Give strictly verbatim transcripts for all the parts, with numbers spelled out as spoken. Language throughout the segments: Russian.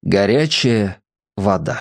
Горячая вода.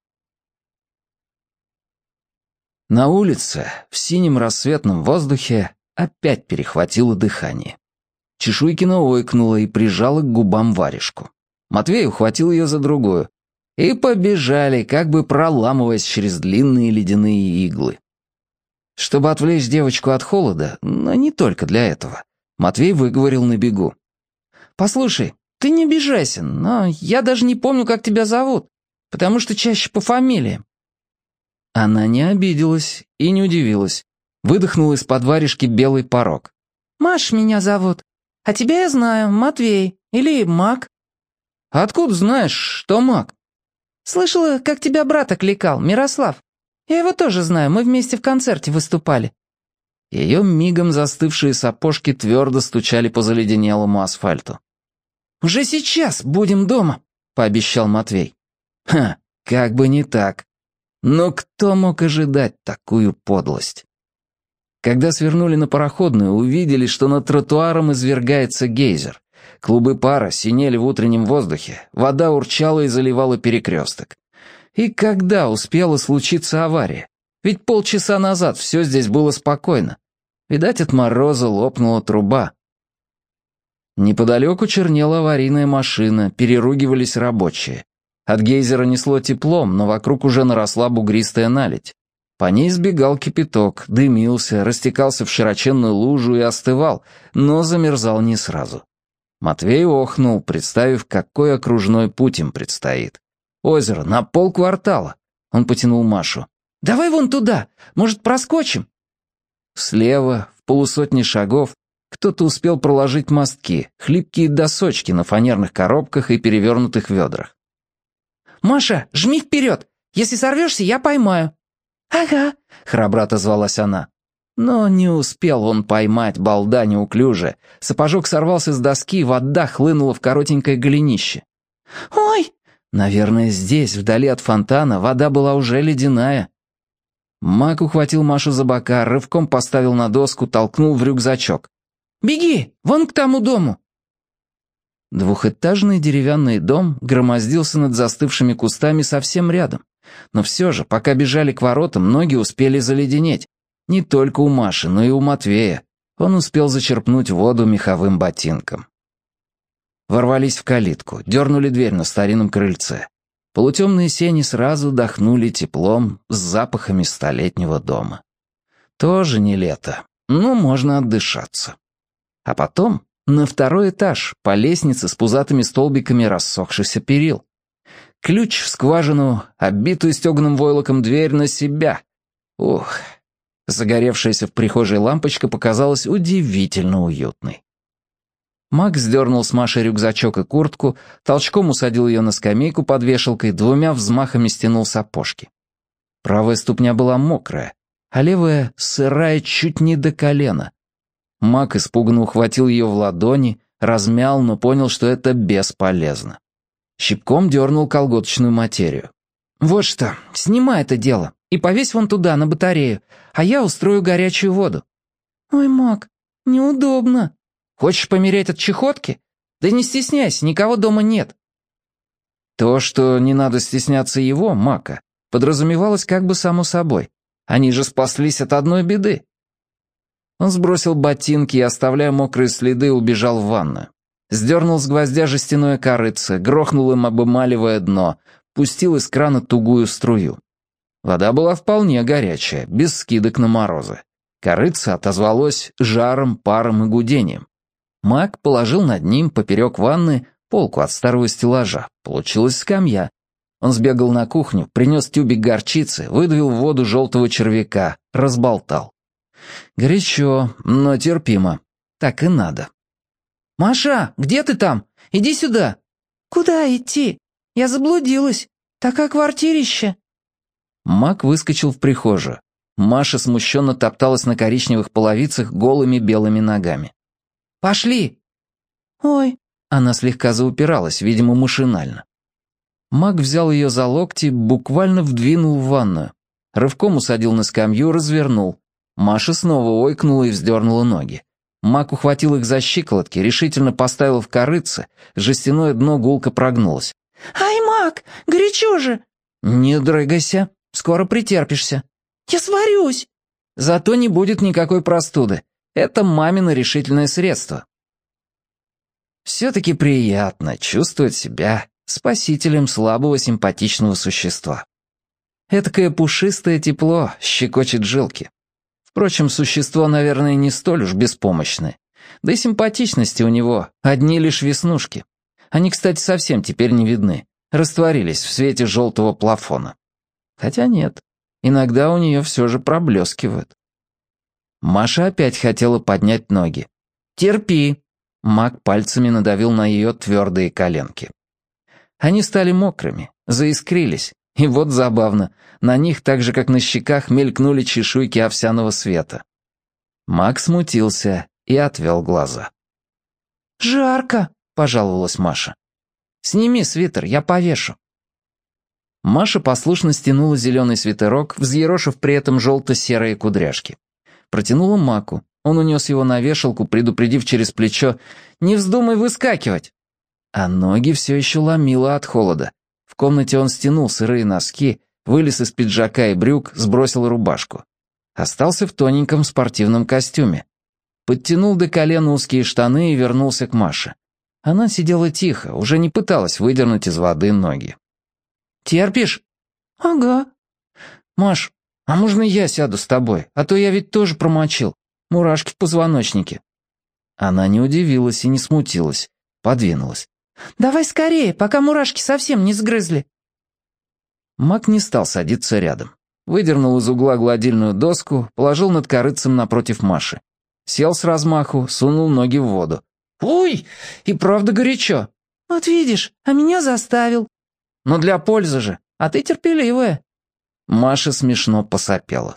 На улице, в синем рассветном воздухе, опять перехватило дыхание. Чешуйкина ойкнула и прижала к губам варежку. Матвей ухватил ее за другую. И побежали, как бы проламываясь через длинные ледяные иглы. Чтобы отвлечь девочку от холода, но не только для этого, Матвей выговорил на бегу. «Послушай, ты не обижайся, но я даже не помню, как тебя зовут, потому что чаще по фамилии». Она не обиделась и не удивилась. Выдохнула из-под варежки белый порог. «Маш меня зовут, а тебя я знаю, Матвей или Мак». «Откуда знаешь, что Мак?» «Слышала, как тебя брат окликал, Мирослав. Я его тоже знаю, мы вместе в концерте выступали». Ее мигом застывшие сапожки твердо стучали по заледенелому асфальту. «Уже сейчас будем дома», — пообещал Матвей. Ха, как бы не так. Но кто мог ожидать такую подлость? Когда свернули на Пароходную, увидели, что над тротуаром извергается гейзер. Клубы пара синели в утреннем воздухе, вода урчала и заливала перекресток. И когда успела случиться авария? Ведь полчаса назад все здесь было спокойно. Видать, от мороза лопнула труба. Неподалеку чернела аварийная машина, переругивались рабочие. От гейзера несло теплом, но вокруг уже наросла бугристая наледь. По ней сбегал кипяток, дымился, растекался в широченную лужу и остывал, но замерзал не сразу. Матвей охнул, представив, какой окружной путь им предстоит. Озеро на полквартала. Он потянул Машу. «Давай вон туда, может, проскочим?» Слева, в полусотни шагов, кто-то успел проложить мостки, хлипкие досочки на фанерных коробках и перевернутых ведрах. «Маша, жми вперед! Если сорвешься, я поймаю». «Ага», — храбро отозвалась она. Но не успел он поймать, балда неуклюже. Сапожок сорвался с доски, вода хлынула в коротенькое голенище. «Ой!» Наверное, здесь, вдали от фонтана, вода была уже ледяная. Мак ухватил Машу за бока, рывком поставил на доску, толкнул в рюкзачок. «Беги! Вон к тому дому!» Двухэтажный деревянный дом громоздился над застывшими кустами совсем рядом. Но все же, пока бежали к воротам, ноги успели заледенеть. Не только у Маши, но и у Матвея. Он успел зачерпнуть воду меховым ботинком. Ворвались в калитку, дернули дверь на старинном крыльце. Полутемные сени сразу дохнули теплом с запахами столетнего дома. Тоже не лето, но можно отдышаться. А потом на второй этаж, по лестнице с пузатыми столбиками рассохшихся перил. Ключ в скважину, обитую стеганым войлоком дверь на себя. Ух, загоревшаяся в прихожей лампочка показалась удивительно уютной. Макс сдернул с Маши рюкзачок и куртку, толчком усадил ее на скамейку под вешалкой, двумя взмахами стянул сапожки. Правая ступня была мокрая, а левая сырая чуть не до колена. Мак испуганно ухватил ее в ладони, размял, но понял, что это бесполезно. Щипком дернул колготочную материю. «Вот что, снимай это дело и повесь вон туда, на батарею, а я устрою горячую воду». «Ой, Мак, неудобно». «Хочешь помереть от чехотки? Да не стесняйся, никого дома нет». То, что не надо стесняться его, Мака, подразумевалось как бы само собой. Они же спаслись от одной беды. Он сбросил ботинки и, оставляя мокрые следы, убежал в ванную. Сдернул с гвоздя жестяное корытце, грохнул им об эмалевое дно, пустил из крана тугую струю. Вода была вполне горячая, без скидок на морозы. Корытце отозвалось жаром, паром и гудением. Мак положил над ним поперек ванны полку от старого стеллажа. Получилась скамья. Он сбегал на кухню, принес тюбик горчицы, выдавил в воду желтого червяка, разболтал. Горячо, но терпимо. Так и надо. «Маша, где ты там? Иди сюда». «Куда идти? Я заблудилась. Такое квартирище». Мак выскочил в прихожую. Маша смущенно топталась на коричневых половицах голыми белыми ногами. «Пошли!» «Ой!» Она слегка заупиралась, видимо, машинально. Мак взял ее за локти, буквально вдвинул в ванную. Рывком усадил на скамью, развернул. Маша снова ойкнула и вздернула ноги. Мак ухватил их за щиколотки, решительно поставил в корытце, жестяное дно гулко прогнулось. «Ай, Мак, горячо же!» «Не дрыгайся, скоро претерпишься». «Я сварюсь!» «Зато не будет никакой простуды. Это мамино решительное средство». Все-таки приятно чувствовать себя спасителем слабого симпатичного существа. Этакое пушистое тепло щекочет жилки. Впрочем, существо, наверное, не столь уж беспомощное. Да и симпатичности у него одни лишь веснушки. Они, кстати, совсем теперь не видны, растворились в свете желтого плафона. Хотя нет, иногда у нее все же проблескивают. Маша опять хотела поднять ноги. «Терпи!» Мак пальцами надавил на ее твердые коленки. Они стали мокрыми, заискрились, и вот забавно, на них, так же как на щеках, мелькнули чешуйки овсяного света. Мак смутился и отвел глаза. «Жарко!» — пожаловалась Маша. «Сними свитер, я повешу». Маша послушно стянула зеленый свитерок, взъерошив при этом желто-серые кудряшки. Протянула Маку. Он унес его на вешалку, предупредив через плечо: «Не вздумай выскакивать!» А ноги все еще ломило от холода. В комнате он стянул сырые носки, вылез из пиджака и брюк, сбросил рубашку. Остался в тоненьком спортивном костюме. Подтянул до колена узкие штаны и вернулся к Маше. Она сидела тихо, уже не пыталась выдернуть из воды ноги. «Терпишь?» «Ага». «Маш, а можно я сяду с тобой? А то я ведь тоже промочил. Мурашки в позвоночнике». Она не удивилась и не смутилась, подвинулась. «Давай скорее, пока мурашки совсем не сгрызли». Мак не стал садиться рядом. Выдернул из угла гладильную доску, положил над корытцем напротив Маши. Сел с размаху, сунул ноги в воду. «Ой, и правда горячо». «Вот видишь, а меня заставил». «Но для пользы же, а ты терпеливая». Маша смешно посопела.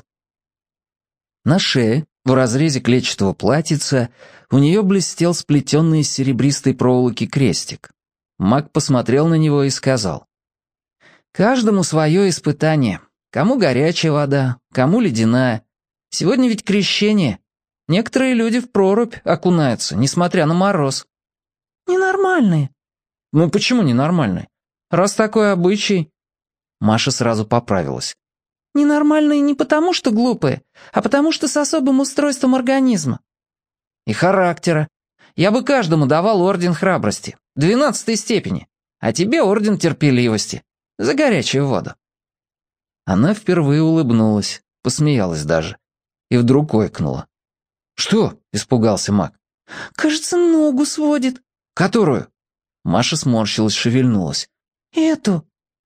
На шее, в разрезе клетчатого платьица, у нее блестел сплетенный из серебристой проволоки крестик. Мак посмотрел на него и сказал: «Каждому свое испытание. Кому горячая вода, кому ледяная. Сегодня ведь крещение. Некоторые люди в прорубь окунаются, несмотря на мороз». «Ненормальные». «Ну почему ненормальные? Раз такой обычай...» Маша сразу поправилась. «Ненормальные не потому, что глупые, а потому, что с особым устройством организма». «И характера. Я бы каждому давал орден храбрости, двенадцатой степени, а тебе орден терпеливости, за горячую воду». Она впервые улыбнулась, посмеялась даже, и вдруг ойкнула. «Что?» — испугался Мак. «Кажется, ногу сводит». «Которую?» Маша сморщилась, шевельнулась. «Эту».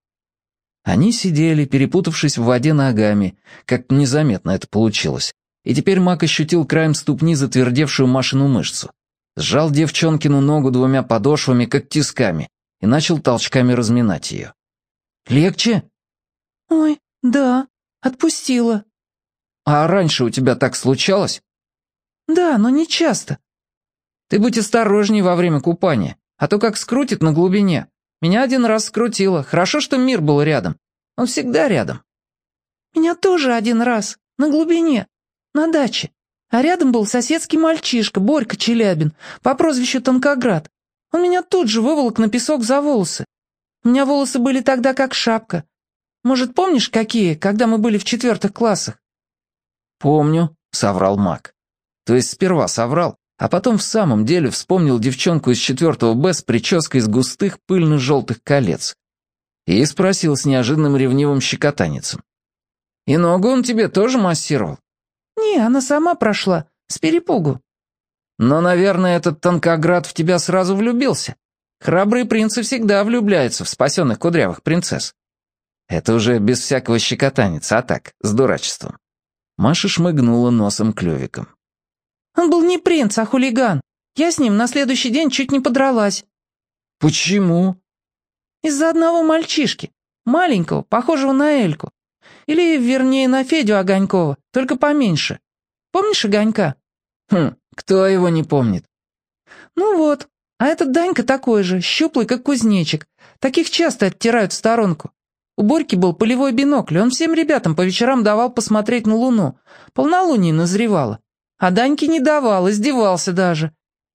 Они сидели, перепутавшись в воде ногами, как незаметно это получилось, и теперь Мак ощутил краем ступни затвердевшую Машину мышцу. Сжал девчонкину ногу двумя подошвами, как тисками, и начал толчками разминать ее. «Легче?» «Ой, да, отпустила». «А раньше у тебя так случалось?» «Да, но не часто». «Ты будь осторожней во время купания, а то как скрутит на глубине. Меня один раз скрутило. Хорошо, что Мир был рядом. Он всегда рядом». «Меня тоже один раз, на глубине, на даче. А рядом был соседский мальчишка, Борька Челябин, по прозвищу Тонкоград. Он меня тут же выволок на песок за волосы. У меня волосы были тогда как шапка. Может, помнишь, какие, когда мы были в четвертых классах?» «Помню», — соврал Мак. То есть сперва соврал, а потом в самом деле вспомнил девчонку из четвертого Б с прической из густых пыльно-желтых колец. И спросил с неожиданным ревнивым щекотанецем: «И ногу он тебе тоже массировал?» «Не, она сама прошла, с перепугу». «Но, наверное, этот Тонкоград в тебя сразу влюбился. Храбрые принцы всегда влюбляются в спасенных кудрявых принцесс». Это уже без всякого щекотанеца, а так, с дурачеством. Маша шмыгнула носом-клювиком. «Он был не принц, а хулиган. Я с ним на следующий день чуть не подралась». «Почему?» «Из-за одного мальчишки, маленького, похожего на Эльку. Или, вернее, на Федю Огонькова, только поменьше. Помнишь Огонька?» «Хм, кто его не помнит?» «Ну вот, а этот Данька такой же, щуплый, как кузнечик. Таких часто оттирают в сторонку. У Борьки был полевой бинокль, он всем ребятам по вечерам давал посмотреть на луну. Полнолуние назревало. А Даньке не давал, издевался даже.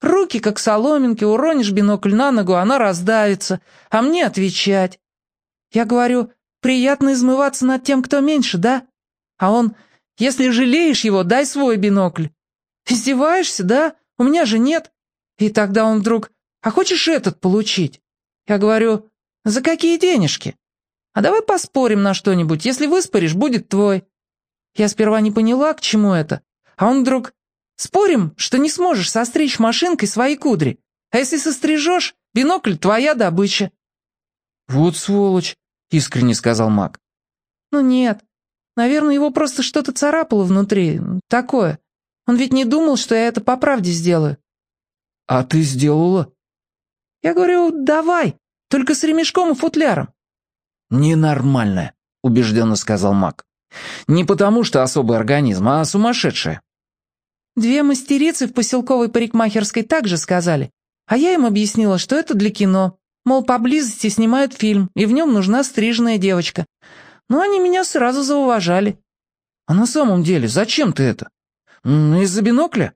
Руки как соломинки, уронишь бинокль на ногу, она раздавится, а мне отвечать. Я говорю, приятно измываться над тем, кто меньше, да? А он, если жалеешь его, дай свой бинокль. Издеваешься, да? У меня же нет. И тогда он вдруг, а хочешь этот получить? Я говорю, за какие денежки? А давай поспорим на что-нибудь, если выспоришь, будет твой. Я сперва не поняла, к чему это, а он вдруг, спорим, что не сможешь состричь машинкой свои кудри, а если сострижешь, бинокль твоя добыча. «Вот сволочь», — искренне сказал Мак. Ну нет, наверное, его просто что-то царапало внутри, такое. Он ведь не думал, что я это по правде сделаю. «А ты сделала?» Я говорю, давай, только с ремешком и футляром. «Ненормальная», — убежденно сказал Мак. «Не потому, что особый организм, а сумасшедшая». Две мастерицы в поселковой парикмахерской также сказали, а я им объяснила, что это для кино. Мол, поблизости снимают фильм, и в нем нужна стриженная девочка. Но они меня сразу зауважали. «А на самом деле, зачем ты это? М, Из-за бинокля?»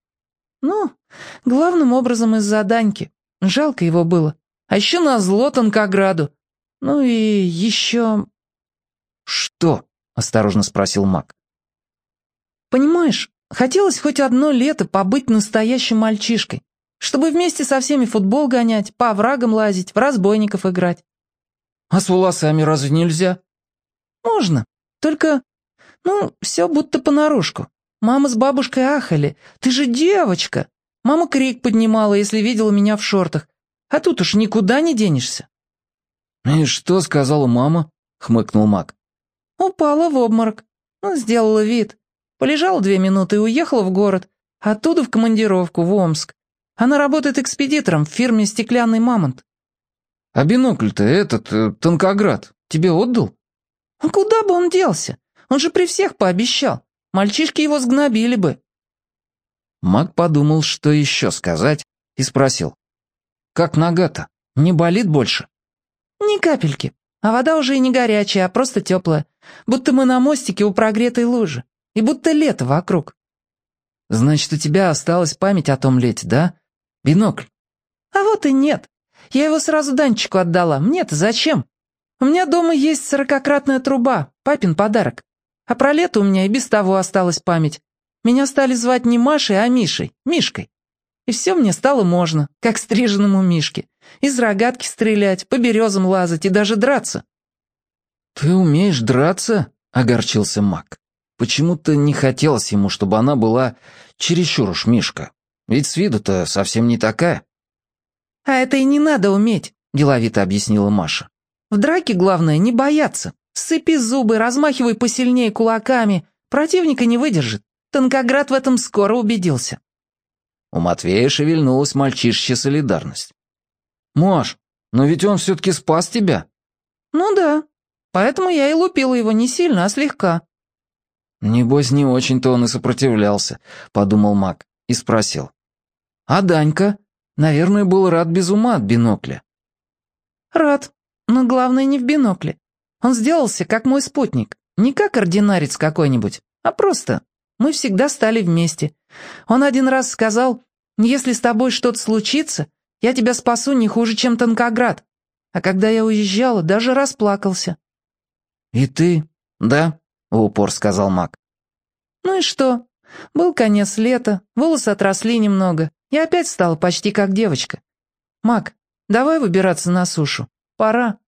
Ну, главным образом из-за Даньки. Жалко его было. А еще назло Тонкограду. Ну и еще... «Что?» — осторожно спросил Мак. Понимаешь, хотелось хоть одно лето побыть настоящим мальчишкой, чтобы вместе со всеми футбол гонять, по оврагам лазить, в разбойников играть. «А с волосами разве нельзя?» Можно, только, ну, все будто понарошку. Мама с бабушкой ахали. Ты же девочка. Мама крик поднимала, если видела меня в шортах. А тут уж никуда не денешься. «И что сказала мама?» — хмыкнул Мак. Упала в обморок. Ну, сделала вид. Полежала две минуты и уехала в город. Оттуда в командировку, в Омск. Она работает экспедитором в фирме «Стеклянный мамонт». «А бинокль-то этот, э, Тонкоград, тебе отдал?» А куда бы он делся? Он же при всех пообещал. Мальчишки его сгнобили бы. Мак подумал, что еще сказать, и спросил. «Как нога-то? Не болит больше?» Ни капельки. А вода уже и не горячая, а просто теплая. Будто мы на мостике у прогретой лужи. И будто лето вокруг. «Значит, у тебя осталась память о том лете, да? Бинокль?» А вот и нет. Я его сразу Данчику отдала. Мне-то зачем? У меня дома есть сорокакратная труба, папин подарок. А про лето у меня и без того осталась память. Меня стали звать не Машей, а Мишей, Мишкой. И все мне стало можно, как стриженному Мишке. Из рогатки стрелять, по березам лазать и даже драться. «Ты умеешь драться?» — огорчился Мак. Почему-то не хотелось ему, чтобы она была чересчур уж Мишка. Ведь с виду-то совсем не такая. А это и не надо уметь, деловито объяснила Маша. В драке главное не бояться. Сцепи зубы, размахивай посильнее кулаками. Противника не выдержит. Тонкоград в этом скоро убедился. У Матвея шевельнулась мальчишечья солидарность. «Маш, но ведь он все-таки спас тебя». Ну да, поэтому я и лупила его не сильно, а слегка. «Небось, не очень-то он и сопротивлялся», — подумал Мак и спросил. «А Данька, наверное, был рад без ума от бинокля». Рад, но главное не в бинокле. Он сделался как мой спутник, не как ординарец какой-нибудь, а просто мы всегда стали вместе. Он один раз сказал, если с тобой что-то случится, я тебя спасу не хуже, чем Тонкоград. А когда я уезжала, даже расплакался. «И ты, да?» — в упор сказал Мак. Ну и что? Был конец лета, волосы отросли немного. Я опять стала почти как девочка. Мак, давай выбираться на сушу. Пора.